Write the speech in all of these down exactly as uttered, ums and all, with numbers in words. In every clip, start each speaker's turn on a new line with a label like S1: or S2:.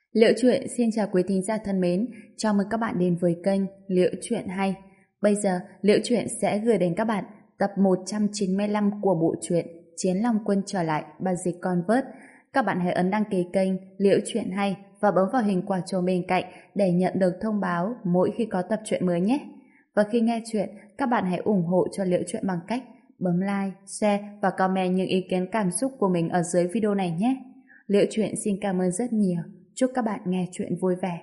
S1: Liễu Chuyện xin chào quý thính giả thân mến, chào mừng các bạn đến với kênh Liễu Chuyện Hay. Bây giờ, Liễu Chuyện sẽ gửi đến các bạn tập một trăm chín mươi lăm của bộ truyện Chiến Long Quân trở lại, bản dịch Convert. Các bạn hãy ấn đăng ký kênh Liễu Chuyện Hay và bấm vào hình quả chuông bên cạnh để nhận được thông báo mỗi khi có tập truyện mới nhé. Và khi nghe chuyện, các bạn hãy ủng hộ cho Liễu Chuyện bằng cách bấm like, share và comment những ý kiến cảm xúc của mình ở dưới video này nhé. Liễu Chuyện xin cảm ơn rất nhiều. Chúc các bạn nghe chuyện vui vẻ.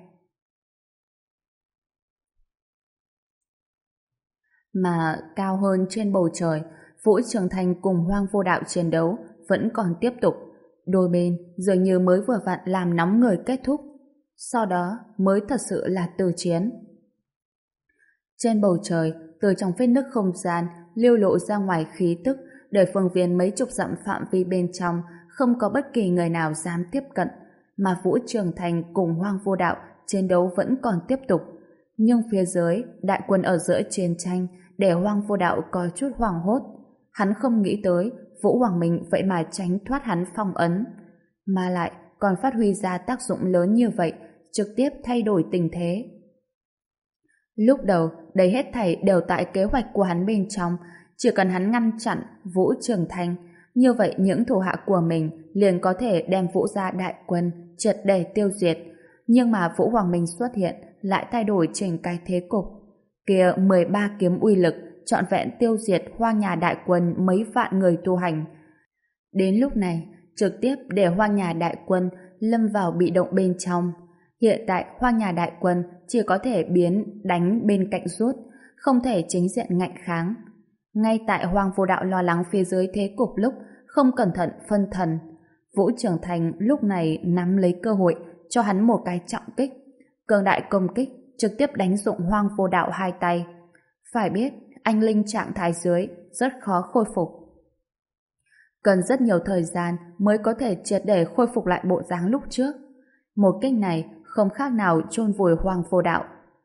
S1: Mà cao hơn trên bầu trời, Vũ Trường Thành cùng Hoang Vô Đạo chiến đấu vẫn còn tiếp tục. Đôi bên dường như mới vừa vặn làm nóng người kết thúc. Sau đó mới thật sự là từ chiến. Trên bầu trời, từ trong vết nứt không gian lưu lộ ra ngoài khí tức để phương viên mấy chục dặm phạm vi bên trong không có bất kỳ người nào dám tiếp cận. Mà Vũ Trường Thành cùng Hoang Vô Đạo chiến đấu vẫn còn tiếp tục. Nhưng phía dưới, đại quân ở giữa chiến tranh để Hoang Vô Đạo có chút hoảng hốt. Hắn không nghĩ tới Vũ Hoàng Minh vậy mà tránh thoát hắn phong ấn. Mà lại còn phát huy ra tác dụng lớn như vậy, trực tiếp thay đổi tình thế. Lúc đầu, đây hết thảy đều tại kế hoạch của hắn bên trong. Chỉ cần hắn ngăn chặn Vũ Trường Thành, như vậy những thủ hạ của mình liền có thể đem Vũ gia đại quân triệt để tiêu diệt. Nhưng mà Vũ Hoàng Minh xuất hiện lại thay đổi trình cái thế cục. Kia mười ba kiếm uy lực trọn vẹn tiêu diệt Hoang Nhà đại quân mấy vạn người tu hành. Đến lúc này, trực tiếp để Hoang Nhà đại quân lâm vào bị động bên trong. Hiện tại Hoang Nhà đại quân chỉ có thể biến đánh bên cạnh rút, không thể chính diện ngạnh kháng. Ngay tại Hoang Vô Đạo lo lắng phía dưới thế cục lúc không cẩn thận phân thần, Vũ Trường Thành lúc này nắm lấy cơ hội cho hắn một cái trọng kích. Cường đại công kích trực tiếp đánh dụng Hoang Vô Đạo hai tay. Phải biết, anh linh trạng thái dưới rất khó khôi phục. Cần rất nhiều thời gian mới có thể triệt để khôi phục lại bộ dáng lúc trước. Một kích này không khác nào chôn vùi Hoang Vô Đạo.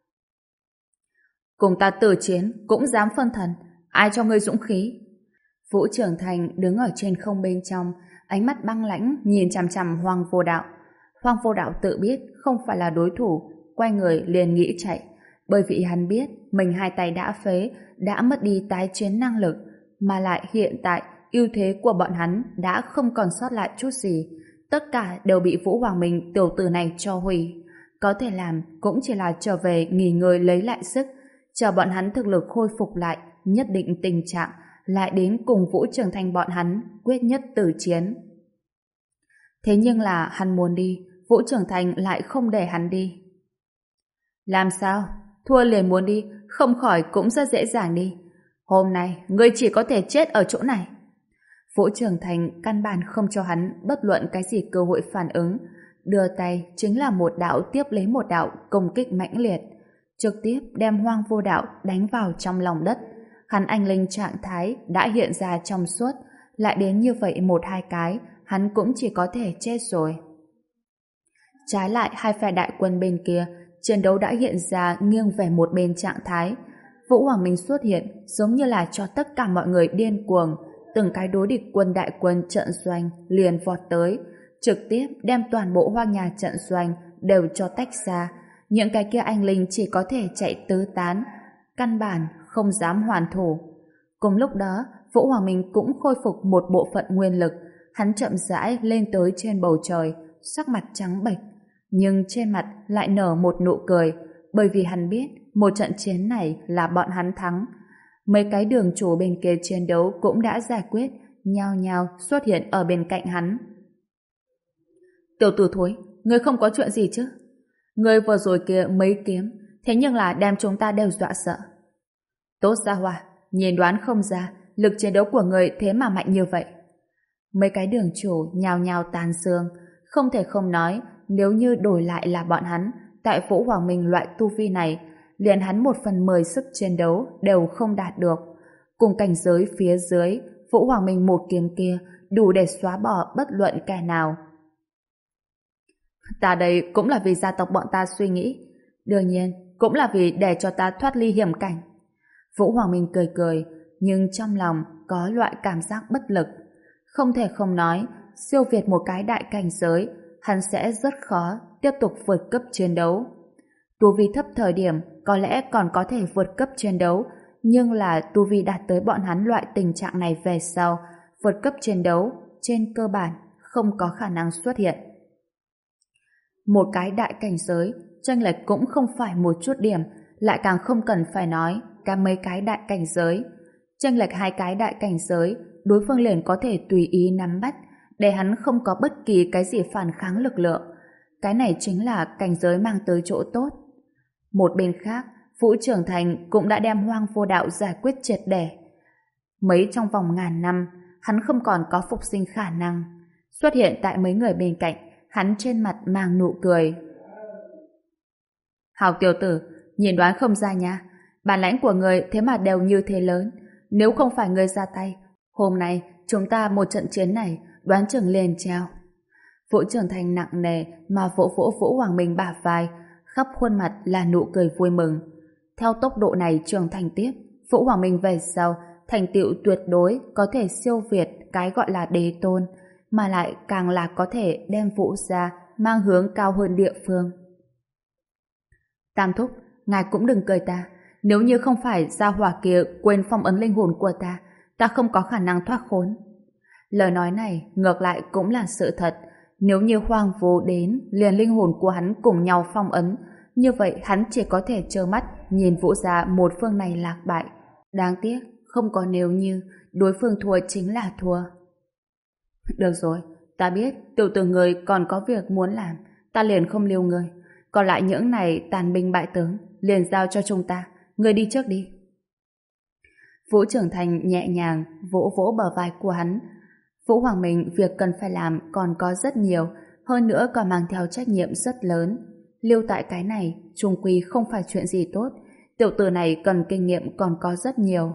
S1: Cùng ta tử chiến cũng dám phân thần, ai cho ngươi dũng khí? Vũ Trường Thành đứng ở trên không bên trong, ánh mắt băng lãnh nhìn chằm chằm Hoang Vô Đạo. Hoang Vô Đạo tự biết không phải là đối thủ, quay người liền nghĩ chạy, bởi vì hắn biết mình hai tay đã phế, đã mất đi tái chiến năng lực, mà lại hiện tại ưu thế của bọn hắn đã không còn sót lại chút gì, tất cả đều bị Vũ Hoàng Minh tiểu tử này cho hủy. Có thể làm cũng chỉ là trở về nghỉ ngơi lấy lại sức, chờ bọn hắn thực lực khôi phục lại nhất định tình trạng, lại đến cùng Vũ Trường Thành bọn hắn quyết nhất tử chiến. Thế nhưng là hắn muốn đi, Vũ Trường Thành lại không để hắn đi. Làm sao? Thua liền muốn đi, không khỏi cũng rất dễ dàng đi. Hôm nay, ngươi chỉ có thể chết ở chỗ này. Vũ Trường Thành căn bản không cho hắn bất luận cái gì cơ hội phản ứng, đưa tay chính là một đạo tiếp lấy một đạo công kích mãnh liệt, trực tiếp đem Hoang Vô Đạo đánh vào trong lòng đất. Hắn anh linh trạng thái đã hiện ra trong suốt, lại đến như vậy một hai cái, hắn cũng chỉ có thể chết rồi. Trái lại hai phe đại quân bên kia, chiến đấu đã hiện ra nghiêng về một bên trạng thái. Vũ Hoàng Minh xuất hiện giống như là cho tất cả mọi người điên cuồng, từng cái đối địch quân đại quân trận doanh liền vọt tới, trực tiếp đem toàn bộ Hoang Nhà trận doanh đều cho tách ra. Những cái kia anh linh chỉ có thể chạy tứ tán, căn bản không dám hoàn thủ. Cùng lúc đó, Vũ Hoàng Minh cũng khôi phục một bộ phận nguyên lực, hắn chậm rãi lên tới trên bầu trời, sắc mặt trắng bệch, nhưng trên mặt lại nở một nụ cười, bởi vì hắn biết một trận chiến này là bọn hắn thắng. Mấy cái đường chủ bên kia chiến đấu cũng đã giải quyết, nhao nhao xuất hiện ở bên cạnh hắn. Tiểu tử thối, ngươi không có chuyện gì chứ? Ngươi vừa rồi kia mấy kiếm, thế nhưng là đem chúng ta đều dọa sợ. Tốt ra Hòa, nhìn đoán không ra, lực chiến đấu của ngươi thế mà mạnh như vậy. Mấy cái đường chủ nhao nhao tàn xương, không thể không nói, nếu như đổi lại là bọn hắn, tại Vũ Hoàng Minh loại tu vi này, liền hắn một phần mười sức chiến đấu đều không đạt được. Cùng cảnh giới phía dưới, Vũ Hoàng Minh một kiếm kia đủ để xóa bỏ bất luận kẻ nào. Ta đây cũng là vì gia tộc bọn ta suy nghĩ, đương nhiên cũng là vì để cho ta thoát ly hiểm cảnh. Vũ Hoàng Minh cười cười, nhưng trong lòng có loại cảm giác bất lực. Không thể không nói, siêu việt một cái đại cảnh giới, hắn sẽ rất khó tiếp tục vượt cấp chiến đấu. Tu vi thấp thời điểm có lẽ còn có thể vượt cấp chiến đấu, nhưng là tu vi đạt tới bọn hắn loại tình trạng này về sau, vượt cấp chiến đấu trên cơ bản không có khả năng xuất hiện. Một cái đại cảnh giới, chênh lệch cũng không phải một chút điểm, lại càng không cần phải nói cả mấy cái đại cảnh giới. Chênh lệch hai cái đại cảnh giới, đối phương liền có thể tùy ý nắm bắt, để hắn không có bất kỳ cái gì phản kháng lực lượng. Cái này chính là cảnh giới mang tới chỗ tốt. Một bên khác, Vũ Trưởng Thành cũng đã đem Hoang Vô Đạo giải quyết triệt để. Mấy trong vòng ngàn năm, hắn không còn có phục sinh khả năng. Xuất hiện tại mấy người bên cạnh, hắn trên mặt mang nụ cười. Hào tiểu tử, nhìn đoán không ra nha. Bản lãnh của người thế mà đều như thế lớn. Nếu không phải người ra tay, hôm nay chúng ta một trận chiến này đoán chừng liền treo. Vũ Trưởng Thành nặng nề mà vỗ vỗ Vũ Hoàng Minh bả vai, khắp khuôn mặt là nụ cười vui mừng. Theo tốc độ này trưởng thành tiếp, Vũ Hoàng Minh về sau thành tựu tuyệt đối có thể siêu việt cái gọi là đế tôn, mà lại càng là có thể đem Vũ gia mang hướng cao hơn địa phương. Tam thúc, ngài cũng đừng cười ta. Nếu như không phải gia hỏa kia quên phong ấn linh hồn của ta, ta không có khả năng thoát khốn. Lời nói này ngược lại cũng là sự thật. Nếu như Hoang Vô đến liền linh hồn của hắn cùng nhau phong ấn, như vậy hắn chỉ có thể trơ mắt nhìn Vũ gia một phương này lạc bại. Đáng tiếc, không có nếu như, đối phương thua chính là thua. Được rồi, ta biết tiểu tử người còn có việc muốn làm, ta liền không lưu người. Còn lại những này tàn binh bại tướng, liền giao cho chúng ta, người đi trước đi. Vũ Trưởng Thành nhẹ nhàng vỗ vỗ bờ vai của hắn. Vũ Hoàng Minh việc cần phải làm còn có rất nhiều, hơn nữa còn mang theo trách nhiệm rất lớn. Lưu tại cái này, chung quy không phải chuyện gì tốt. Tiểu tử này cần kinh nghiệm còn có rất nhiều.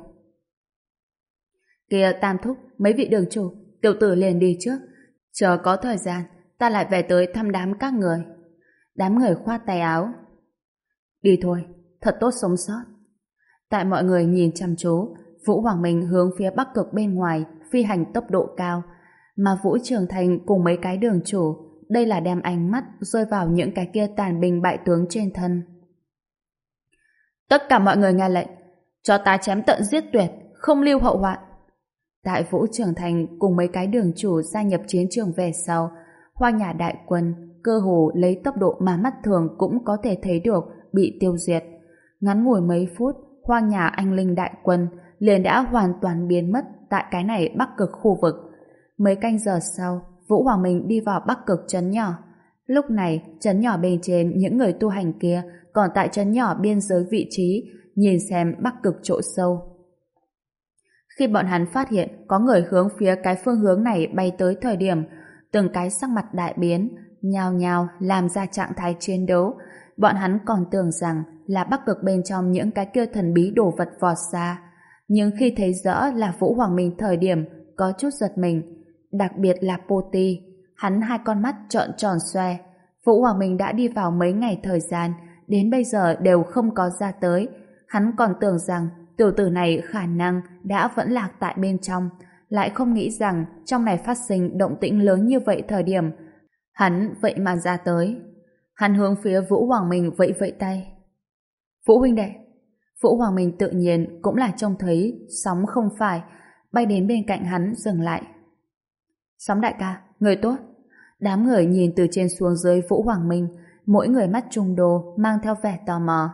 S1: Kìa Tam thúc, mấy vị đường chủ, tiểu tử liền đi trước. Chờ có thời gian, ta lại về tới thăm đám các người. Đám người khoát tay áo. Đi thôi, thật tốt sống sót. Tại mọi người nhìn chăm chú, Vũ Hoàng Minh hướng phía bắc cực bên ngoài phi hành tốc độ cao, mà Vũ Trưởng Thành cùng mấy cái đường chủ đây là đem ánh mắt rơi vào những cái kia tàn binh bại tướng trên thân. Tất cả mọi người nghe lệnh, cho ta chém tận giết tuyệt, không lưu hậu hoạn. Tại Vũ Trưởng Thành cùng mấy cái đường chủ gia nhập chiến trường về sau, Hoa Nhà đại quân cơ hồ lấy tốc độ mà mắt thường cũng có thể thấy được bị tiêu diệt. Ngắn ngủi mấy phút, Hoa Nhà anh linh đại quân liền đã hoàn toàn biến mất tại cái này bắc cực khu vực. Mấy canh giờ sau, Vũ Hoàng Minh đi vào bắc cực trấn nhỏ. Lúc này, trấn nhỏ bên trên những người tu hành kia còn tại trấn nhỏ biên giới vị trí, nhìn xem bắc cực chỗ sâu. Khi bọn hắn phát hiện có người hướng phía cái phương hướng này bay tới thời điểm, từng cái sắc mặt đại biến, nhao nhao làm ra trạng thái chiến đấu. Bọn hắn còn tưởng rằng là bắc cực bên trong những cái kia thần bí đồ vật vọt ra. Nhưng khi thấy rõ là Vũ Hoàng Minh thời điểm có chút giật mình, đặc biệt là Poti, hắn hai con mắt trợn tròn xoe. Vũ Hoàng Minh đã đi vào mấy ngày thời gian, đến bây giờ đều không có ra tới. Hắn còn tưởng rằng tiểu tử này khả năng đã vẫn lạc tại bên trong, lại không nghĩ rằng trong này phát sinh động tĩnh lớn như vậy thời điểm hắn vậy mà ra tới. Hắn hướng phía Vũ Hoàng Minh vẫy vẫy tay. Vũ huynh đệ. Vũ Hoàng Minh tự nhiên cũng là trông thấy Sóng không phải, bay đến bên cạnh hắn dừng lại. Sóng đại ca, người tốt. Đám người nhìn từ trên xuống dưới Vũ Hoàng Minh, mỗi người mắt trung đồ mang theo vẻ tò mò.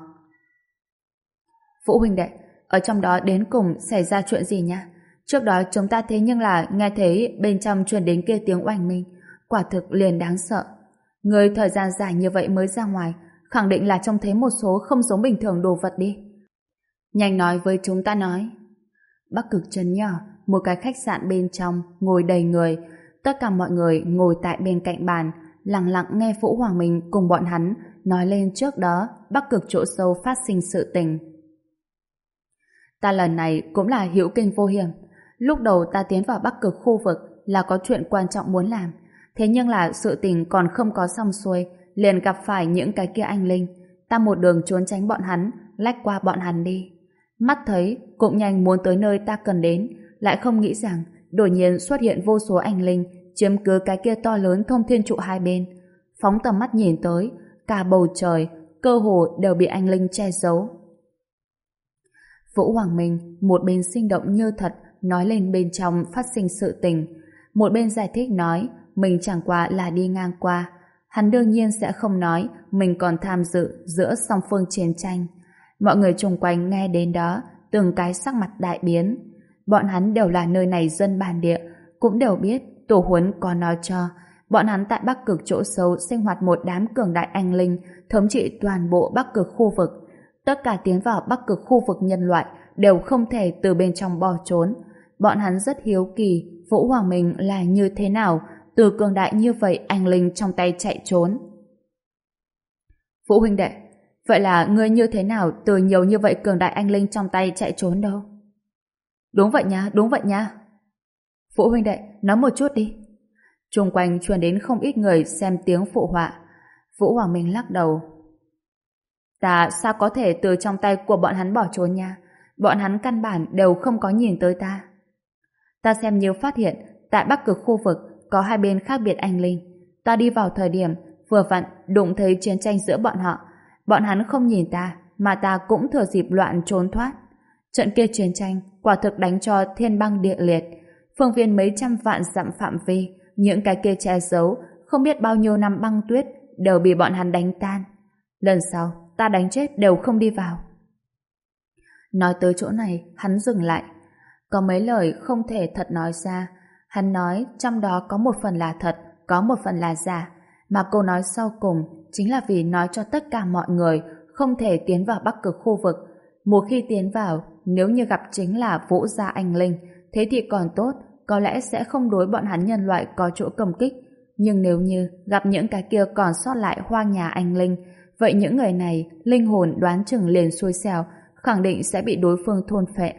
S1: Vũ huynh đệ, ở trong đó đến cùng xảy ra chuyện gì nhá? Trước đó chúng ta thế nhưng là nghe thấy bên trong truyền đến kia tiếng oanh minh, quả thực liền đáng sợ. Người thời gian dài như vậy mới ra ngoài, khẳng định là trông thấy một số không giống bình thường đồ vật đi. Nhanh nói với chúng ta nói. Bắc cực trấn nhỏ, một cái khách sạn bên trong ngồi đầy người, tất cả mọi người ngồi tại bên cạnh bàn, lặng lặng nghe Vũ Hoàng Minh cùng bọn hắn nói lên trước đó Bắc cực chỗ sâu phát sinh sự tình. Ta lần này cũng là hữu kinh vô hiểm. Lúc đầu ta tiến vào Bắc cực khu vực là có chuyện quan trọng muốn làm, thế nhưng là sự tình còn không có xong xuôi, liền gặp phải những cái kia anh linh. Ta một đường trốn tránh bọn hắn, lách qua bọn hắn đi. Mắt thấy cũng nhanh muốn tới nơi ta cần đến, lại không nghĩ rằng đột nhiên xuất hiện vô số anh linh chiếm cứ cái kia to lớn thông thiên trụ hai bên. phóng tầm mắt nhìn tới, cả bầu trời, cơ hồ đều bị anh linh che giấu. Vũ Hoàng Minh một bên sinh động như thật nói lên bên trong phát sinh sự tình, một bên giải thích nói mình chẳng qua là đi ngang qua. Hắn đương nhiên sẽ không nói mình còn tham dự giữa song phương chiến tranh. Mọi người xung quanh nghe đến đó, từng cái sắc mặt đại biến. Bọn hắn đều là nơi này dân bản địa, cũng đều biết tổ huấn có nói cho bọn hắn tại Bắc Cực chỗ sâu sinh hoạt một đám cường đại anh linh thống trị toàn bộ Bắc Cực khu vực. Tất cả tiến vào Bắc Cực khu vực nhân loại đều không thể từ bên trong bỏ trốn. Bọn hắn rất hiếu kỳ Vũ Hoàng Minh là như thế nào từ cường đại như vậy anh linh trong tay chạy trốn. Vũ huynh đệ, vậy là ngươi như thế nào từ nhiều như vậy cường đại anh linh trong tay chạy trốn đâu? Đúng vậy nha, đúng vậy nha. Vũ huynh đệ, nói một chút đi. Xung quanh truyền đến không ít người xem tiếng phụ họa. Vũ Hoàng Minh lắc đầu. Ta sao có thể từ trong tay của bọn hắn bỏ trốn nha? Bọn hắn căn bản đều không có nhìn tới ta. Ta xem như phát hiện tại Bắc Cực khu vực có hai bên khác biệt anh linh. Ta đi vào thời điểm vừa vặn đụng thấy chiến tranh giữa bọn họ. Bọn hắn không nhìn ta, mà ta cũng thừa dịp loạn trốn thoát. Trận kia chiến tranh quả thực đánh cho thiên băng địa liệt. Phương viên mấy trăm vạn dặm phạm vi, những cái kia che giấu không biết bao nhiêu năm băng tuyết đều bị bọn hắn đánh tan. Lần sau ta đánh chết đều không đi vào. Nói tới chỗ này, hắn dừng lại. Có mấy lời không thể thật nói ra. Hắn nói trong đó có một phần là thật, có một phần là giả. Mà câu nói sau cùng chính là vì nói cho tất cả mọi người không thể tiến vào Bắc Cực khu vực. Một khi tiến vào, nếu như gặp chính là Vũ gia anh linh, thế thì còn tốt, có lẽ sẽ không đối bọn hắn nhân loại có chỗ công kích. Nhưng nếu như gặp những cái kia còn sót lại hoang nhà anh linh, vậy những người này, linh hồn đoán chừng liền xui xẻo, khẳng định sẽ bị đối phương thôn phệ.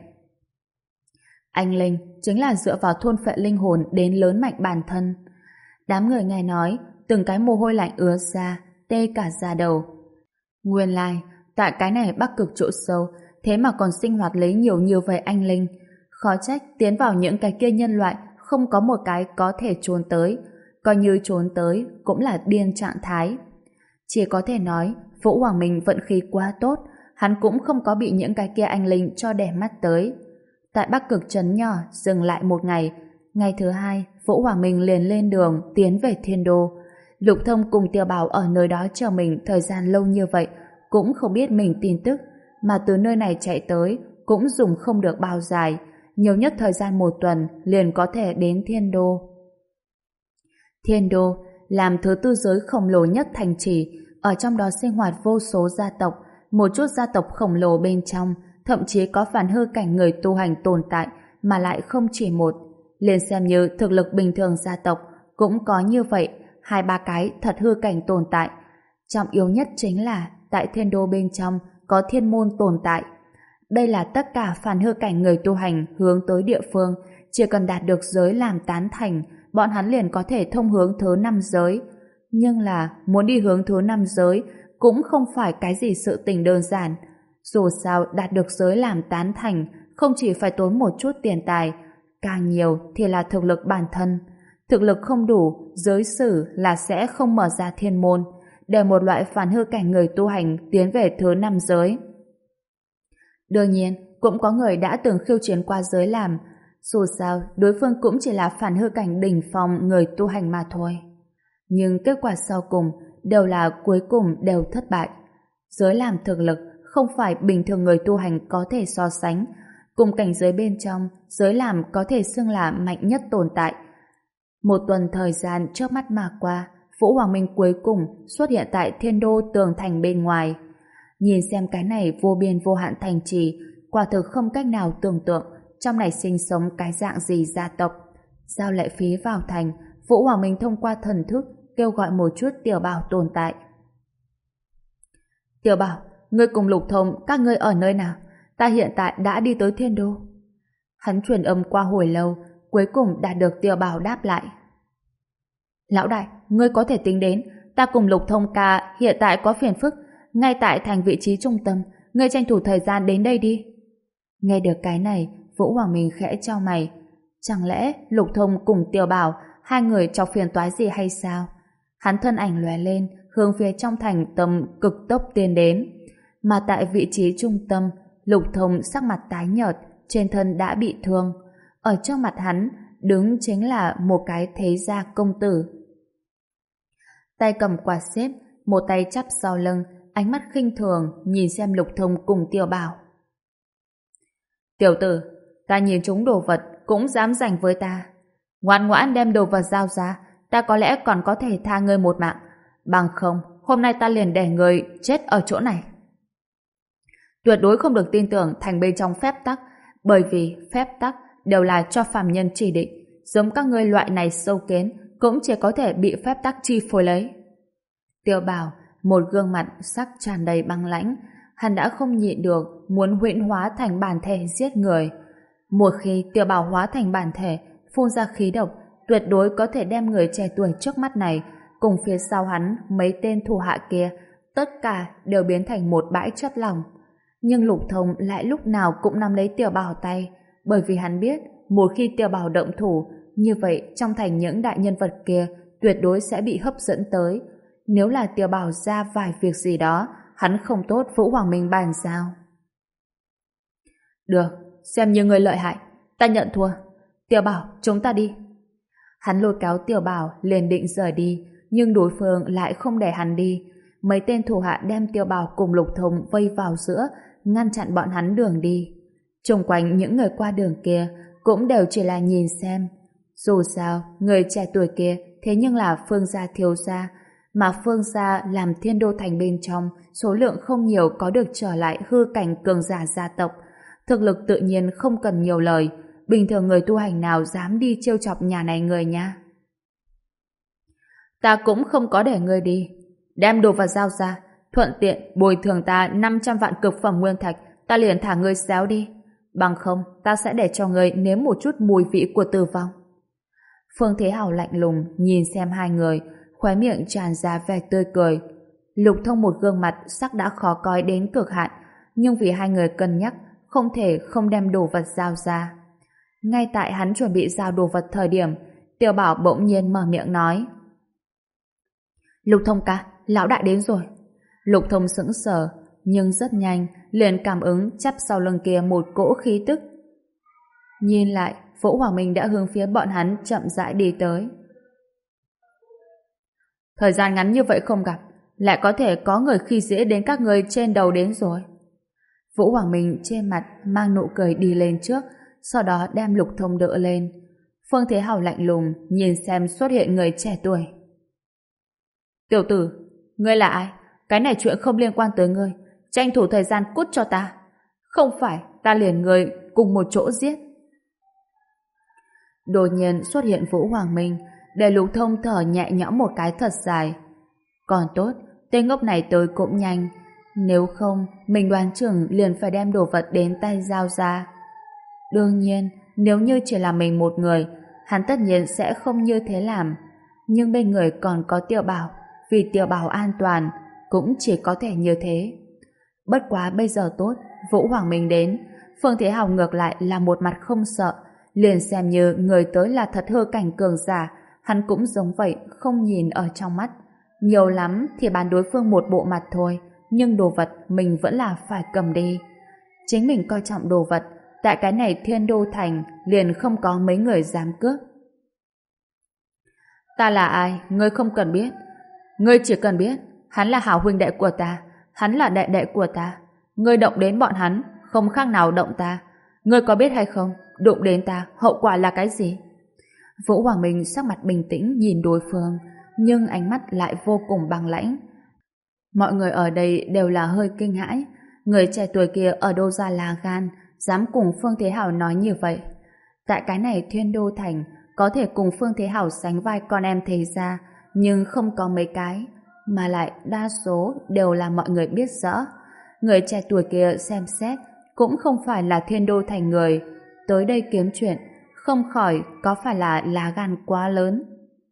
S1: Anh linh chính là dựa vào thôn phệ linh hồn đến lớn mạnh bản thân. Đám người nghe nói, từng cái mồ hôi lạnh ứa ra, tê cả da đầu. Nguyên lai, tại cái này Bắc Cực chỗ sâu, thế mà còn sinh hoạt lấy nhiều như vậy anh linh. Khó trách tiến vào những cái kia nhân loại không có một cái có thể trốn tới. Coi như trốn tới cũng là điên trạng thái. Chỉ có thể nói Vũ Hoàng Minh vận khí quá tốt, hắn cũng không có bị những cái kia anh linh cho đẻ mắt tới. Tại Bắc Cực trấn nhỏ dừng lại một ngày. Ngày thứ hai, Vũ Hoàng Minh liền lên đường tiến về Thiên Đô. Lục Thông cùng Tiêu Bảo ở nơi đó chờ mình thời gian lâu như vậy, cũng không biết mình tin tức, mà từ nơi này chạy tới cũng dùng không được bao dài, nhiều nhất thời gian một tuần liền có thể đến Thiên Đô. Thiên Đô làm thứ tư giới khổng lồ nhất thành trì, ở trong đó sinh hoạt vô số gia tộc, một chút gia tộc khổng lồ bên trong, thậm chí có phản hư cảnh người tu hành tồn tại, mà lại không chỉ một. Liền xem như thực lực bình thường gia tộc, cũng có như vậy, hai ba cái thật hư cảnh tồn tại. Trọng yếu nhất chính là tại Thiên Đô bên trong có thiên môn tồn tại. Đây là tất cả phản hư cảnh người tu hành hướng tới địa phương, chỉ cần đạt được giới làm tán thành, bọn hắn liền có thể thông hướng thứ năm giới. Nhưng là muốn đi hướng thứ năm giới cũng không phải cái gì sự tình đơn giản. Dù sao đạt được giới làm tán thành không chỉ phải tốn một chút tiền tài, càng nhiều thì là thực lực bản thân. Thực lực không đủ, giới sử là sẽ không mở ra thiên môn để một loại phản hư cảnh người tu hành tiến về thứ năm giới. Đương nhiên, cũng có người đã từng khiêu chiến qua giới làm. Dù sao, đối phương cũng chỉ là phản hư cảnh đỉnh phong người tu hành mà thôi. Nhưng kết quả sau cùng đều là cuối cùng đều thất bại. Giới làm thực lực không phải bình thường người tu hành có thể so sánh. Cùng cảnh giới bên trong, giới làm có thể xưng là mạnh nhất tồn tại. Một tuần thời gian trước mắt mà qua, Vũ Hoàng Minh cuối cùng xuất hiện tại Thiên Đô tường thành bên ngoài. Nhìn xem cái này vô biên vô hạn thành trì, quả thực không cách nào tưởng tượng trong này sinh sống cái dạng gì gia tộc. Giao lệ phí vào thành, Vũ Hoàng Minh thông qua thần thức kêu gọi một chút Tiểu Bảo tồn tại. Tiểu Bảo, ngươi cùng Lục Thông, các ngươi ở nơi nào? Ta hiện tại đã đi tới Thiên Đô. Hắn truyền âm qua hồi lâu, cuối cùng đạt được Tiểu Bảo đáp lại. Lão đại, ngươi có thể tính đến, ta cùng Lục Thông ca hiện tại có phiền phức, ngay tại thành vị trí trung tâm, ngươi tranh thủ thời gian đến đây đi. Nghe được cái này, Vũ Hoàng Minh khẽ chau mày. Chẳng lẽ Lục Thông cùng Tiểu Bảo hai người chọc phiền toái gì hay sao? Hắn thân ảnh lóe lên, hướng phía trong thành tâm cực tốc tiến đến. Mà tại vị trí trung tâm, Lục Thông sắc mặt tái nhợt, trên thân đã bị thương. Ở trong mặt hắn, đứng chính là một cái thế gia công tử. Tay cầm quạt xếp, một tay chắp sau lưng, ánh mắt khinh thường nhìn xem Lục Thông cùng Tiêu Bảo. Tiểu tử, ta nhìn chúng đồ vật cũng dám giành với ta. Ngoan ngoãn đem đồ vật giao ra, ta có lẽ còn có thể tha ngươi một mạng. Bằng không, hôm nay ta liền để ngươi chết ở chỗ này. Tuyệt đối không được tin tưởng thành bên trong phép tắc, bởi vì phép tắc đều là cho phàm nhân chỉ định. Giống các ngươi loại này sâu kiến cũng chỉ có thể bị phép tắc chi phối lấy. Tiêu Bảo, một gương mặt sắc tràn đầy băng lãnh, hắn đã không nhịn được muốn huyễn hóa thành bản thể giết người. Một khi Tiêu Bảo hóa thành bản thể, phun ra khí độc, tuyệt đối có thể đem người trẻ tuổi trước mắt này cùng phía sau hắn mấy tên thủ hạ kia, tất cả đều biến thành một bãi chất lỏng. Nhưng Lục Thông lại lúc nào cũng nắm lấy Tiêu Bảo tay, bởi vì hắn biết một khi Tiêu Bảo động thủ, như vậy trong thành những đại nhân vật kia tuyệt đối sẽ bị hấp dẫn tới. Nếu là Tiêu Bảo ra vài việc gì đó, hắn không tốt Vũ Hoàng Minh bàn giao. Được, xem như người lợi hại, ta nhận thua. Tiêu Bảo, chúng ta đi. Hắn lôi kéo Tiêu Bảo liền định rời đi, nhưng đối phương lại không để hắn đi. Mấy tên thủ hạ đem Tiêu Bảo cùng Lục Thông vây vào giữa, ngăn chặn bọn hắn đường đi. Xung quanh những người qua đường kia cũng đều chỉ là nhìn xem. Dù sao, người trẻ tuổi kia thế nhưng là Phương gia thiếu gia, mà Phương gia làm Thiên Đô thành bên trong số lượng không nhiều có được trở lại hư cảnh cường giả gia tộc. Thực lực tự nhiên không cần nhiều lời, bình thường người tu hành nào dám đi trêu chọc nhà này người nha. Ta cũng không có để ngươi đi. Đem đồ vật giao ra, thuận tiện bồi thường ta năm trăm vạn cực phẩm nguyên thạch, ta liền thả ngươi xéo đi. Bằng không, ta sẽ để cho ngươi nếm một chút mùi vị của tử vong. Phương Thế Hào lạnh lùng nhìn xem hai người, khóe miệng tràn ra vẻ tươi cười. Lục Thông một gương mặt sắc đã khó coi đến cực hạn, nhưng vì hai người cân nhắc, không thể không đem đồ vật giao ra. Ngay tại hắn chuẩn bị giao đồ vật thời điểm, Tiêu Bảo bỗng nhiên mở miệng nói: Lục Thông ca, lão đại đến rồi. Lục Thông sững sờ, nhưng rất nhanh liền cảm ứng chắp sau lưng kia một cỗ khí tức. Nhìn lại, Vũ Hoàng Minh đã hướng phía bọn hắn chậm rãi đi tới. Thời gian ngắn như vậy không gặp, lại có thể có người khi dễ đến các người trên đầu đến rồi. Vũ Hoàng Minh trên mặt mang nụ cười đi lên trước, sau đó đem Lục Thông đỡ lên. Phương Thế Hào lạnh lùng nhìn xem xuất hiện người trẻ tuổi. Tiểu tử, ngươi là ai? Cái này chuyện không liên quan tới ngươi, tranh thủ thời gian cút cho ta. Không phải ta liền ngươi cùng một chỗ giết. Đột nhiên xuất hiện Vũ Hoàng Minh, để Lục Thông thở nhẹ nhõm một cái thật dài. Còn tốt, tên ngốc này tới cũng nhanh, nếu không mình đoán chừng liền phải đem đồ vật đến tay giao ra. Đương nhiên, nếu như chỉ là mình một người, hắn tất nhiên sẽ không như thế làm. Nhưng bên người còn có Tiêu Bảo, vì Tiêu Bảo an toàn, cũng chỉ có thể như thế. Bất quá bây giờ tốt, Vũ Hoàng Minh đến, Phương Thế Hào ngược lại là một mặt không sợ, liền xem như người tới là thật hư cảnh cường giả, hắn cũng giống vậy, không nhìn ở trong mắt. Nhiều lắm thì bán đối phương một bộ mặt thôi, nhưng đồ vật mình vẫn là phải cầm đi. Chính mình coi trọng đồ vật, tại cái này Thiên Đô thành liền không có mấy người dám cướp. Ta là ai, ngươi không cần biết. Ngươi chỉ cần biết, hắn là hảo huynh đệ của ta, hắn là đệ đệ của ta. Ngươi động đến bọn hắn, không khác nào động ta. Ngươi có biết hay không, đụng đến ta, hậu quả là cái gì? Vũ Hoàng Minh sắc mặt bình tĩnh nhìn đối phương, nhưng ánh mắt lại vô cùng băng lãnh. Mọi người ở đây đều là hơi kinh hãi. Người trẻ tuổi kia ở đâu ra là gan, dám cùng Phương Thế Hào nói như vậy. Tại cái này Thiên Đô thành, có thể cùng Phương Thế Hào sánh vai con em thế gia, nhưng không có mấy cái, mà lại đa số đều là mọi người biết rõ. Người trẻ tuổi kia xem xét cũng không phải là Thiên Đô thành người, tới đây kiếm chuyện, không khỏi có phải là lá gan quá lớn.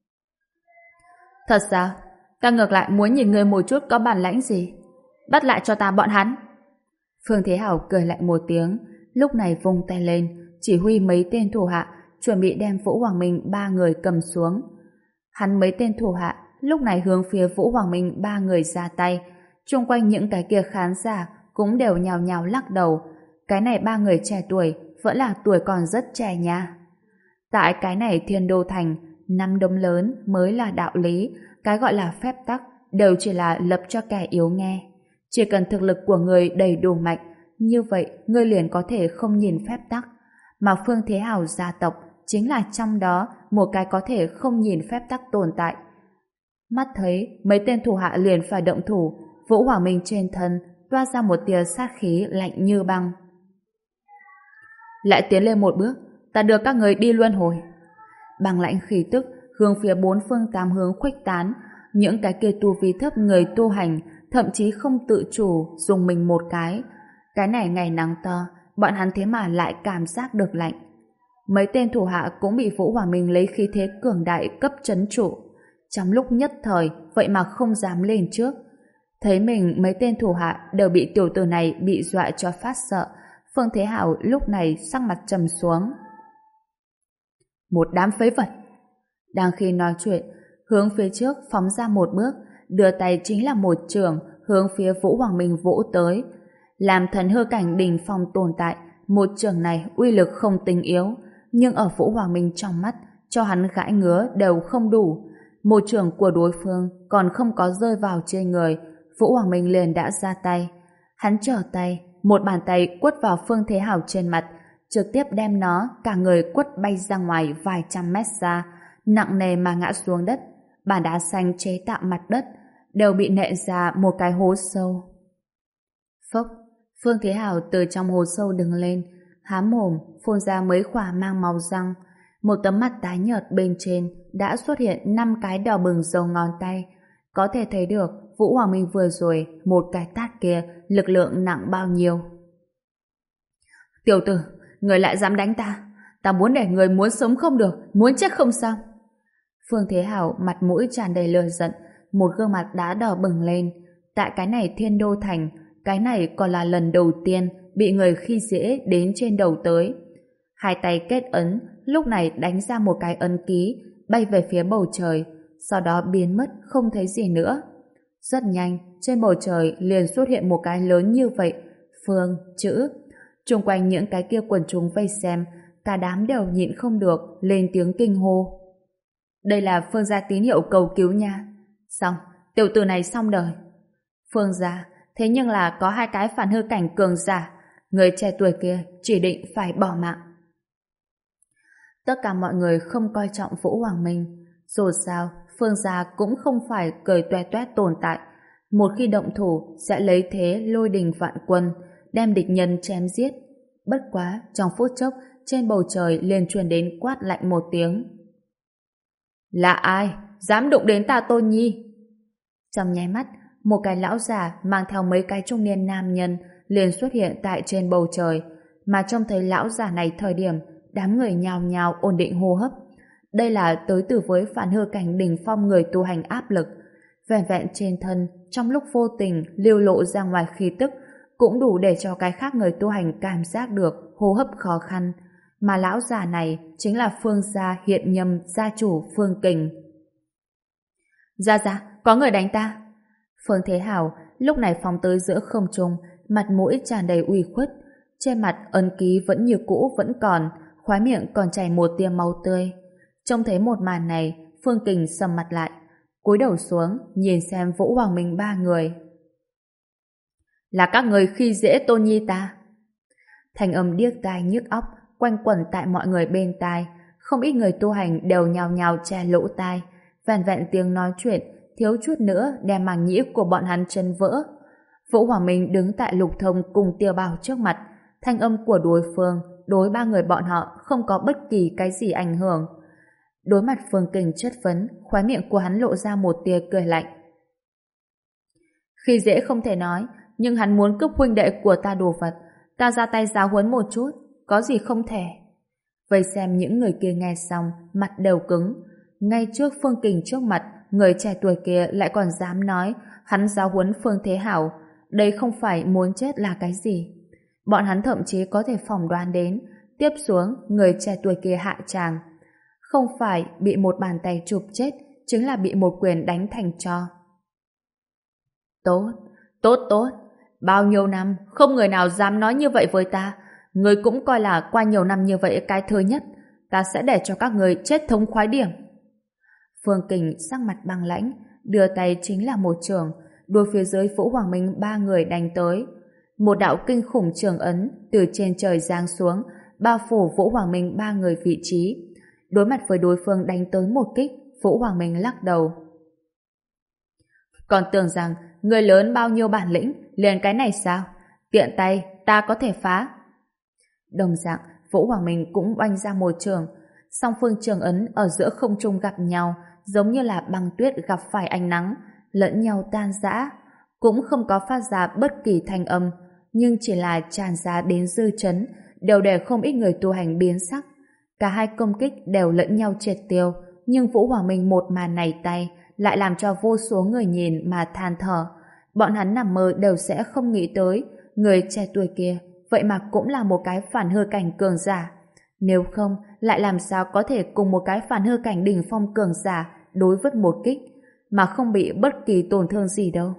S1: Thật sao? Ta ngược lại muốn nhìn người một chút có bản lãnh gì. Bắt lại cho ta bọn hắn. Phương Thế Hào cười lạnh một tiếng, lúc này vung tay lên, chỉ huy mấy tên thủ hạ chuẩn bị đem Vũ Hoàng Minh ba người cầm xuống. Hắn mấy tên thủ hạ lúc này hướng phía Vũ Hoàng Minh ba người ra tay. Chung quanh những cái kia khán giả cũng đều nhào nhào lắc đầu. Cái này ba người trẻ tuổi vẫn là tuổi còn rất trẻ nha. Tại cái này Thiên Đô Thành, năm đống lớn mới là đạo lý, cái gọi là phép tắc đều chỉ là lập cho kẻ yếu nghe. Chỉ cần thực lực của người đầy đủ mạnh, như vậy người liền có thể không nhìn phép tắc. Mà Phương Thế Hào gia tộc chính là trong đó một cái có thể không nhìn phép tắc tồn tại. Mắt thấy mấy tên thủ hạ liền phải động thủ, Vũ Hoàng Minh trên thân toa ra một tia sát khí lạnh như băng. Lại tiến lên một bước, ta đưa các người đi luân hồi. Băng lãnh khí tức hướng phía bốn phương tám hướng khuếch tán, những cái kia tu vi thấp người tu hành thậm chí không tự chủ dùng mình một cái. Cái này ngày nắng to, bọn hắn thế mà lại cảm giác được lạnh. Mấy tên thủ hạ cũng bị Vũ Hoàng Minh lấy khí thế cường đại cấp trấn trụ. Trong lúc nhất thời, vậy mà không dám lên trước. Thấy mình mấy tên thủ hạ đều bị tiểu tử này bị dọa cho phát sợ, Phương Thế Hào lúc này sắc mặt trầm xuống. Một đám phế vật. Đang khi nói chuyện, hướng phía trước phóng ra một bước, đưa tay chính là một trường hướng phía Vũ Hoàng Minh vỗ tới. Làm thần hư cảnh đỉnh phong tồn tại, một trường này uy lực không tính yếu, nhưng ở Vũ Hoàng Minh trong mắt, cho hắn gãi ngứa đều không đủ. Một trường của đối phương còn không có rơi vào trên người, Vũ Hoàng Minh liền đã ra tay. Hắn trở tay, một bàn tay quất vào Phương Thế Hào trên mặt, trực tiếp đem nó cả người quất bay ra ngoài vài trăm mét xa, nặng nề mà ngã xuống đất. Bàn đá xanh chế tạo mặt đất đều bị nện ra một cái hố sâu. Phốc, Phương Thế Hào từ trong hố sâu đứng lên, há mồm phun ra mấy khỏa mang màu răng. Một tấm mặt tái nhợt bên trên đã xuất hiện năm cái đỏ bừng dấu ngón tay. Có thể thấy được Vũ Hoàng Minh vừa rồi một cái tát kia lực lượng nặng bao nhiêu. Tiểu tử, người lại dám đánh ta. Ta muốn để người muốn sống không được, muốn chết không sao. Phương Thế Hào mặt mũi tràn đầy lửa giận, một gương mặt đã đỏ bừng lên. Tại cái này Thiên Đô Thành, cái này còn là lần đầu tiên bị người khi dễ đến trên đầu tới. Hai tay kết ấn, lúc này đánh ra một cái ấn ký, bay về phía bầu trời, sau đó biến mất không thấy gì nữa. Rất nhanh, trên bầu trời liền xuất hiện một cái lớn như vậy, Phương, chữ. Xung quanh những cái kia quần chúng vây xem, cả đám đều nhịn không được, lên tiếng kinh hô. Đây là Phương gia tín hiệu cầu cứu nha. Xong, tiểu tử này xong đời. Phương gia, thế nhưng là có hai cái phản hư cảnh cường giả, người trẻ tuổi kia chỉ định phải bỏ mạng. Tất cả mọi người không coi trọng Vũ Hoàng Minh. Dù sao, Phương gia cũng không phải cười toe toét tồn tại. Một khi động thủ sẽ lấy thế lôi đình vạn quân, đem địch nhân chém giết. Bất quá, trong phút chốc, trên bầu trời liền truyền đến quát lạnh một tiếng. Là ai? Dám đụng đến ta Tôn Nhi? Trong nháy mắt, một cái lão già mang theo mấy cái trung niên nam nhân liền xuất hiện tại trên bầu trời. Mà trông thấy lão già này thời điểm, đám người nhào nhào ổn định hô hấp. Đây là tới từ với phản hư cảnh đỉnh phong người tu hành áp lực. Vẹn vẹn trên thân, trong lúc vô tình lưu lộ ra ngoài khí tức, cũng đủ để cho cái khác người tu hành cảm giác được hô hấp khó khăn. Mà lão già này chính là Phương gia hiện nhâm gia chủ Phương Kình. Gia gia, có người đánh ta. Phương Thế Hào lúc này phóng tới giữa không trung, mặt mũi tràn đầy uy khuất. Trên mặt ấn ký vẫn như cũ vẫn còn, khóe miệng còn chảy một tia máu tươi. Trông thấy một màn này, Phương Kình sầm mặt lại, cúi đầu xuống nhìn xem Vũ Hoàng Minh ba người. Là các người khi dễ Tôn Nhi ta. Thành âm điếc tai nhức óc quanh quẩn tại mọi người bên tai. Không ít người tu hành đều nhào nhào che lỗ tai. Vẹn vẹn tiếng nói chuyện thiếu chút nữa đem màng nhĩ của bọn hắn chân vỡ. Vũ Hoàng Minh đứng tại Lục Thông cùng Tiêu Bảo trước mặt. Thanh âm của đối phương đối ba người bọn họ không có bất kỳ cái gì ảnh hưởng. Đối mặt Phương Kình chất vấn, khóe miệng của hắn lộ ra một tia cười lạnh. Khi dễ không thể nói, nhưng hắn muốn cướp huynh đệ của ta đồ vật, ta ra tay giáo huấn một chút, có gì không thể. Vậy xem những người kia nghe xong, mặt đều cứng. Ngay trước Phương Kình trước mặt, người trẻ tuổi kia lại còn dám nói hắn giáo huấn Phương Thế Hảo. Đây không phải muốn chết là cái gì. Bọn hắn thậm chí có thể phỏng đoán đến, tiếp xuống người trẻ tuổi kia hạ tràng. Không phải bị một bàn tay chụp chết, chính là bị một quyền đánh thành tro. Tốt, tốt, tốt. Bao nhiêu năm, không người nào dám nói như vậy với ta. Người cũng coi là qua nhiều năm như vậy cái thứ nhất. Ta sẽ để cho các người chết thống khoái điểm. Phương Kình sắc mặt băng lãnh, đưa tay chính là một trường, đuôi phía dưới Vũ Hoàng Minh ba người đánh tới. Một đạo kinh khủng trường ấn từ trên trời giáng xuống, bao phủ Vũ Hoàng Minh ba người vị trí. Đối mặt với đối phương đánh tới một kích, Vũ Hoàng Minh lắc đầu. Còn tưởng rằng người lớn bao nhiêu bản lĩnh, liền cái này sao? Tiện tay, ta có thể phá. Đồng dạng, Vũ Hoàng Minh cũng oanh ra một trường. Song phương trường ấn ở giữa không trung gặp nhau, giống như là băng tuyết gặp phải ánh nắng, lẫn nhau tan rã. Cũng không có phát ra bất kỳ thanh âm, nhưng chỉ là tràn ra đến dư chấn, đều để không ít người tu hành biến sắc. Cả hai công kích đều lẫn nhau triệt tiêu, nhưng Vũ Hoàng Minh một màn này tay lại làm cho vô số người nhìn mà than thở. Bọn hắn nằm mơ đều sẽ không nghĩ tới người trẻ tuổi kia vậy mà cũng là một cái phản hư cảnh cường giả. Nếu không, lại làm sao có thể cùng một cái phản hư cảnh đỉnh phong cường giả đối với một kích mà không bị bất kỳ tổn thương gì đâu.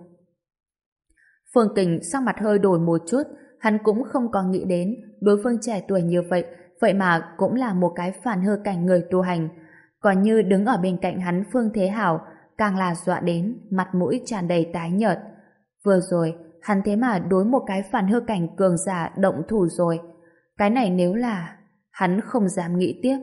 S1: Phương Kình sắc mặt hơi đổi một chút, hắn cũng không có nghĩ đến đối phương trẻ tuổi như vậy, vậy mà cũng là một cái phản hư cảnh người tu hành. Còn như đứng ở bên cạnh hắn Phương Thế Hảo, càng là dọa đến, mặt mũi tràn đầy tái nhợt. Vừa rồi, hắn thế mà đối một cái phản hư cảnh cường giả động thủ rồi. Cái này nếu là... hắn không dám nghĩ tiếp.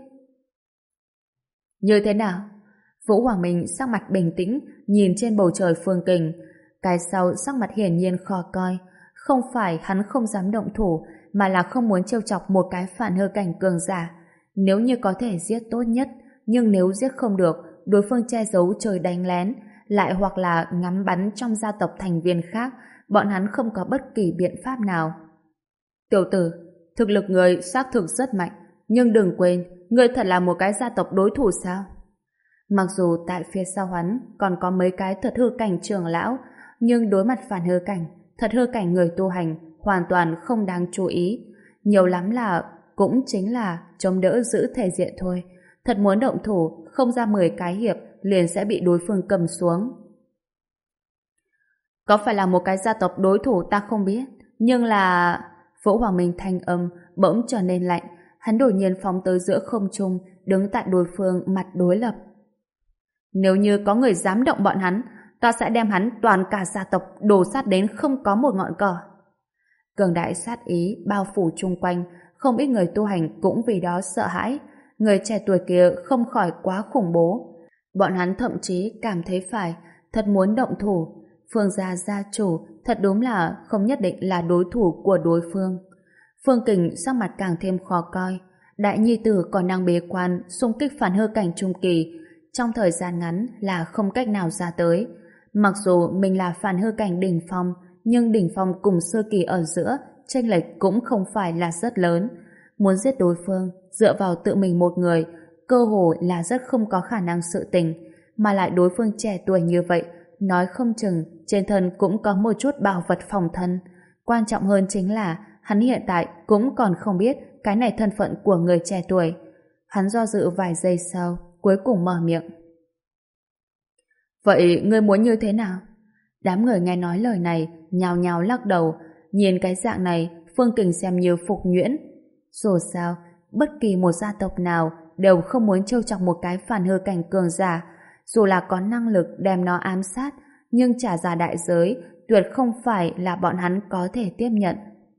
S1: Như thế nào? Vũ Hoàng Minh sắc mặt bình tĩnh, nhìn trên bầu trời Phương Kình. Cái sau sắc mặt hiển nhiên khó coi. Không phải hắn không dám động thủ, mà là không muốn trêu chọc một cái phản hư cảnh cường giả. Nếu như có thể giết tốt nhất, nhưng nếu giết không được, đối phương che giấu trời đánh lén, lại hoặc là ngắm bắn trong gia tộc thành viên khác, bọn hắn không có bất kỳ biện pháp nào. Tiểu tử, thực lực người xác thực rất mạnh, nhưng đừng quên, người thật là một cái gia tộc đối thủ sao? Mặc dù tại phía sau hắn còn có mấy cái thật hư cảnh trưởng lão, nhưng đối mặt phản hư cảnh, thật hư cảnh người tu hành hoàn toàn không đáng chú ý. Nhiều lắm là cũng chính là chống đỡ giữ thể diện thôi. Thật muốn động thủ, không ra mười cái hiệp liền sẽ bị đối phương cầm xuống. Có phải là một cái gia tộc đối thủ ta không biết, nhưng là... Vũ Hoàng Minh thanh âm bỗng trở nên lạnh, hắn đột nhiên phóng tới giữa không trung, đứng tại đối phương mặt đối lập. Nếu như có người dám động bọn hắn, ta sẽ đem hắn toàn cả gia tộc đổ sát đến không có một ngọn cỏ. Cường đại sát ý bao phủ chung quanh, không ít người tu hành cũng vì đó sợ hãi. Người trẻ tuổi kia không khỏi quá khủng bố. Bọn hắn thậm chí cảm thấy phải thật muốn động thủ. Phương gia gia chủ thật đúng là không nhất định là đối thủ của đối phương. Phương Kình sắc mặt càng thêm khó coi. Đại nhi tử còn đang bế quan xung kích phản hư cảnh trung kỳ, trong thời gian ngắn là không cách nào ra tới. Mặc dù mình là phản hư cảnh đỉnh phong, nhưng đỉnh phong cùng sơ kỳ ở giữa chênh lệch cũng không phải là rất lớn. Muốn giết đối phương dựa vào tự mình một người, cơ hồ là rất không có khả năng sự tình. Mà lại đối phương trẻ tuổi như vậy, nói không chừng trên thân cũng có một chút bảo vật phòng thân. Quan trọng hơn chính là hắn hiện tại cũng còn không biết cái này thân phận của người trẻ tuổi. Hắn do dự vài giây sau, cuối cùng mở miệng. Vậy ngươi muốn như thế nào? Đám người nghe nói lời này nhào nhào lắc đầu. Nhìn cái dạng này, Phương Kình xem như phục nhuyễn. Dù sao, bất kỳ một gia tộc nào đều không muốn trêu chọc một cái phản hư cảnh cường giả. Dù là có năng lực đem nó ám sát, nhưng trả giá đại giới tuyệt không phải là bọn hắn có thể tiếp nhận.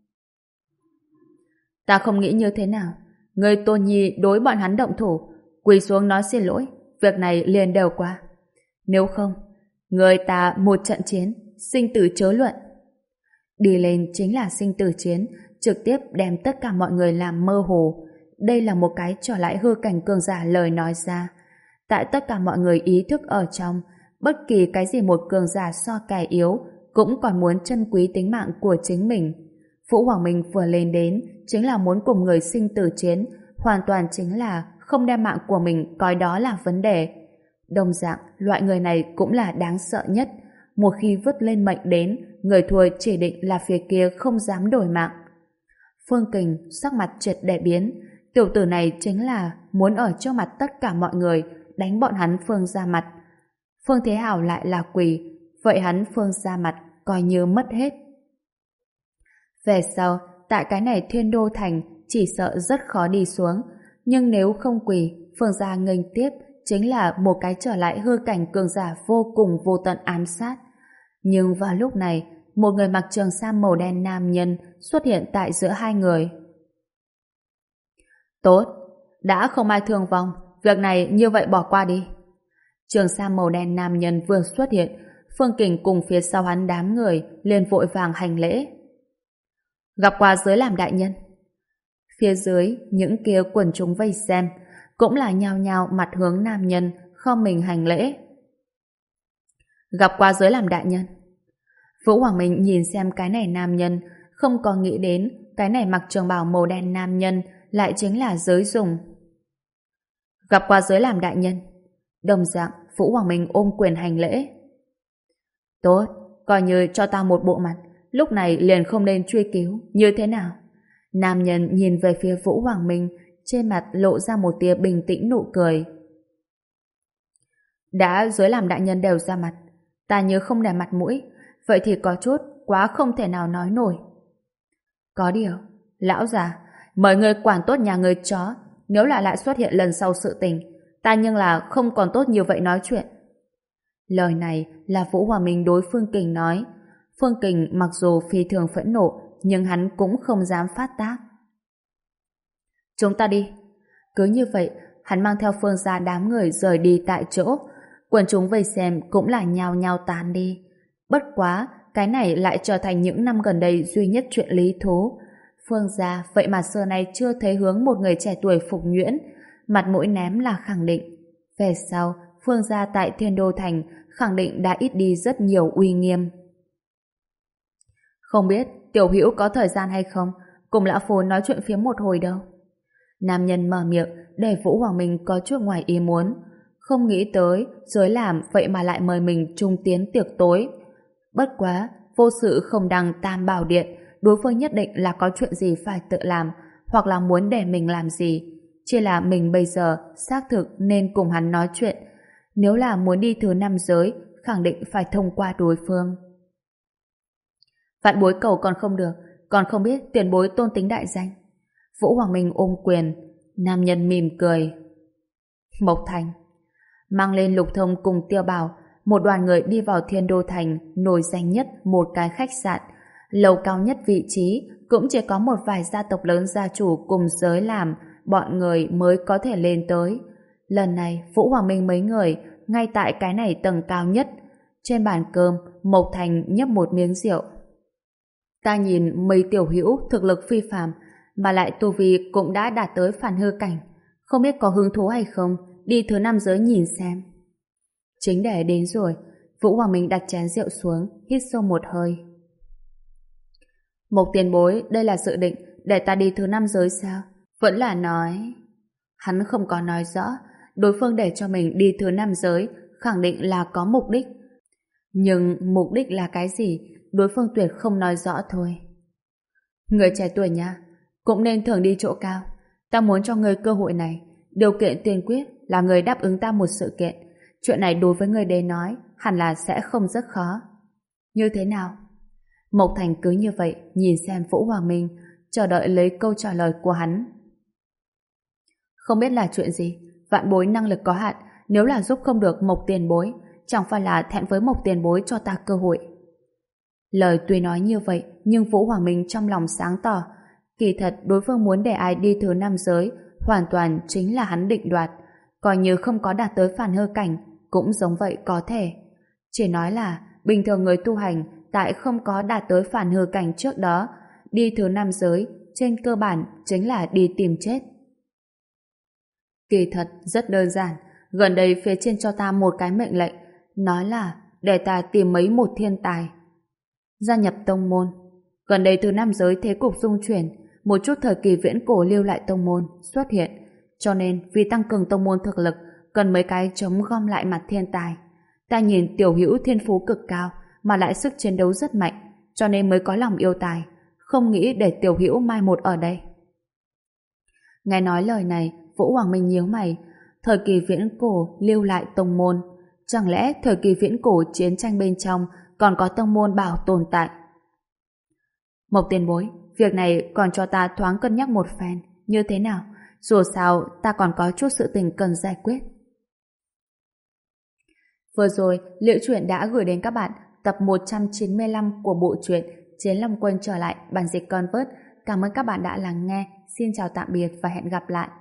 S1: Ta không nghĩ như thế nào. Người Tô Nhi đối bọn hắn động thủ, quỳ xuống nói xin lỗi, việc này liền đều qua. Nếu không, người ta một trận chiến, sinh tử chớ luận. Đi lên chính là sinh tử chiến, trực tiếp đem tất cả mọi người làm mơ hồ. Đây là một cái trở lại hư cảnh cường giả lời nói ra. Tại tất cả mọi người ý thức ở trong, bất kỳ cái gì một cường giả so kẻ yếu cũng còn muốn trân quý tính mạng của chính mình. Vũ Hoàng Minh vừa lên đến chính là muốn cùng người sinh tử chiến, hoàn toàn chính là không đem mạng của mình coi đó là vấn đề. Đồng dạng, loại người này cũng là đáng sợ nhất. Một khi vứt lên mệnh đến, người thua chỉ định là phía kia không dám đổi mạng. Phương Kình sắc mặt triệt để biến. Tiểu tử này chính là muốn ở trước mặt tất cả mọi người đánh bọn hắn Phương ra mặt. Phương Thế Hào lại là quỷ, vậy hắn Phương ra mặt coi như mất hết. Về sau, tại cái này Thiên Đô Thành chỉ sợ rất khó đi xuống, nhưng nếu không quỳ, Phương gia nghênh tiếp chính là một cái trở lại hư cảnh cường giả vô cùng vô tận ám sát. Nhưng vào lúc này, một người mặc trường sam màu đen nam nhân xuất hiện tại giữa hai người. Tốt, đã không ai thương vong, việc này như vậy bỏ qua đi. Trường sam màu đen nam nhân vừa xuất hiện, Phương Kình cùng phía sau hắn đám người liền vội vàng hành lễ. Gặp qua dưới làm đại nhân. Phía dưới, những kia quần chúng vây xem, cũng là nhao nhao mặt hướng nam nhân, không mình hành lễ. Gặp qua dưới làm đại nhân. Vũ Hoàng Minh nhìn xem cái này nam nhân, không có nghĩ đến cái này mặc trường bào màu đen nam nhân lại chính là giới dùng. Gặp qua dưới làm đại nhân. Đồng dạng, Vũ Hoàng Minh ôm quyền hành lễ. Tốt, coi như cho ta một bộ mặt, lúc này liền không nên truy cứu, như thế nào? Nam nhân nhìn về phía Vũ Hoàng Minh, trên mặt lộ ra một tia bình tĩnh nụ cười. Đã dưới làm đại nhân đều ra mặt, ta nhớ không để mặt mũi, vậy thì có chút quá không thể nào nói nổi. Có điều, lão già, mời người quản tốt nhà người chó, nếu là lại xuất hiện lần sau sự tình, ta nhưng là không còn tốt như vậy nói chuyện. Lời này là Vũ Hoàng Minh đối Phương Kình nói. Phương Kình mặc dù phi thường phẫn nộ, nhưng hắn cũng không dám phát tác. Chúng ta đi. Cứ như vậy, hắn mang theo Phương gia đám người rời đi tại chỗ. Quần chúng vây xem cũng là nhao nhao tán đi. Bất quá, cái này lại trở thành những năm gần đây duy nhất chuyện lý thú. Phương gia vậy mà xưa nay chưa thấy hướng một người trẻ tuổi phục nhuyễn, mặt mũi ném là khẳng định. Về sau, Phương gia tại Thiên Đô Thành khẳng định đã ít đi rất nhiều uy nghiêm. Không biết Tiểu Hữu có thời gian hay không, cùng lão phu nói chuyện phía một hồi đâu. Nam nhân mở miệng để Vũ Hoàng Minh có chút ngoài ý muốn, không nghĩ tới giới làm vậy mà lại mời mình trung tiến tiệc tối. Bất quá, vô sự không đăng tam bảo điện, đối phương nhất định là có chuyện gì phải tự làm, hoặc là muốn để mình làm gì. Chỉ là mình bây giờ xác thực nên cùng hắn nói chuyện. Nếu là muốn đi thứ năm giới, khẳng định phải thông qua đối phương. Vạn bối cầu còn không được, còn không biết tiền bối tôn tính đại danh. Vũ Hoàng Minh ôm quyền, nam nhân mỉm cười. Mộc Thành. Mang lên Lục Thông cùng Tiêu Bảo, một đoàn người đi vào Thiên Đô Thành nổi danh nhất một cái khách sạn. Lầu cao nhất vị trí cũng chỉ có một vài gia tộc lớn gia chủ cùng giới làm, bọn người mới có thể lên tới. Lần này, Vũ Hoàng Minh mấy người ngay tại cái này tầng cao nhất. Trên bàn cơm, Mộc Thành nhấp một miếng rượu. Ta nhìn mấy tiểu hữu thực lực phi phàm, mà lại tu vi cũng đã đạt tới phản hư cảnh. Không biết có hứng thú hay không, đi thứ năm giới nhìn xem. Chính để đến rồi, Vũ Hoàng Minh đặt chén rượu xuống, hít sâu một hơi. Mộc tiền bối, đây là dự định để ta đi thứ năm giới sao? Vẫn là nói... Hắn không có nói rõ, đối phương để cho mình đi thứ năm giới, khẳng định là có mục đích. Nhưng mục đích là cái gì, đối phương tuyệt không nói rõ thôi. Người trẻ tuổi nha, cũng nên thường đi chỗ cao. Ta muốn cho người cơ hội này, điều kiện tiên quyết là người đáp ứng ta một sự kiện. Chuyện này đối với người đến nói, hẳn là sẽ không rất khó. Như thế nào? Mộc Thành cứ như vậy, nhìn xem Vũ Hoàng Minh, chờ đợi lấy câu trả lời của hắn. Không biết là chuyện gì, vạn bối năng lực có hạn, nếu là giúp không được Mộc tiền bối, chẳng phải là thẹn với Mộc tiền bối cho ta cơ hội. Lời tuy nói như vậy, nhưng Vũ Hoàng Minh trong lòng sáng tỏ, kỳ thật đối phương muốn để ai đi thứ năm giới, hoàn toàn chính là hắn định đoạt, coi như không có đạt tới phản hư cảnh, cũng giống vậy có thể. Chỉ nói là, bình thường người tu hành, tại không có đạt tới phản hư cảnh trước đó, đi thứ năm giới, trên cơ bản chính là đi tìm chết. Kỳ thật, rất đơn giản, gần đây phía trên cho ta một cái mệnh lệnh, nói là để ta tìm mấy một thiên tài. Gia nhập tông môn. Gần đây thứ năm giới thế cục dung chuyển, một chút thời kỳ viễn cổ lưu lại tông môn xuất hiện, cho nên vì tăng cường tông môn thực lực, cần mấy cái chống gom lại mặt thiên tài. Ta nhìn tiểu hữu thiên phú cực cao, mà lại sức chiến đấu rất mạnh, cho nên mới có lòng yêu tài, không nghĩ để tiểu hữu mai một ở đây. Nghe nói lời này, Vũ Hoàng Minh nhíu mày, thời kỳ viễn cổ lưu lại tông môn, Chẳng lẽ thời kỳ viễn cổ chiến tranh bên trong còn có tông môn bảo tồn tại? Mộc tiền bối, việc này còn cho ta thoáng cân nhắc một phen, như thế nào? Dù sao, ta còn có chút sự tình cần giải quyết. Vừa rồi, Liễu Chuyện đã gửi đến các bạn tập một trăm chín mươi lăm của bộ truyện Chiến Long Quân trở lại bản dịch Convert. Cảm ơn các bạn đã lắng nghe. Xin chào tạm biệt và hẹn gặp lại.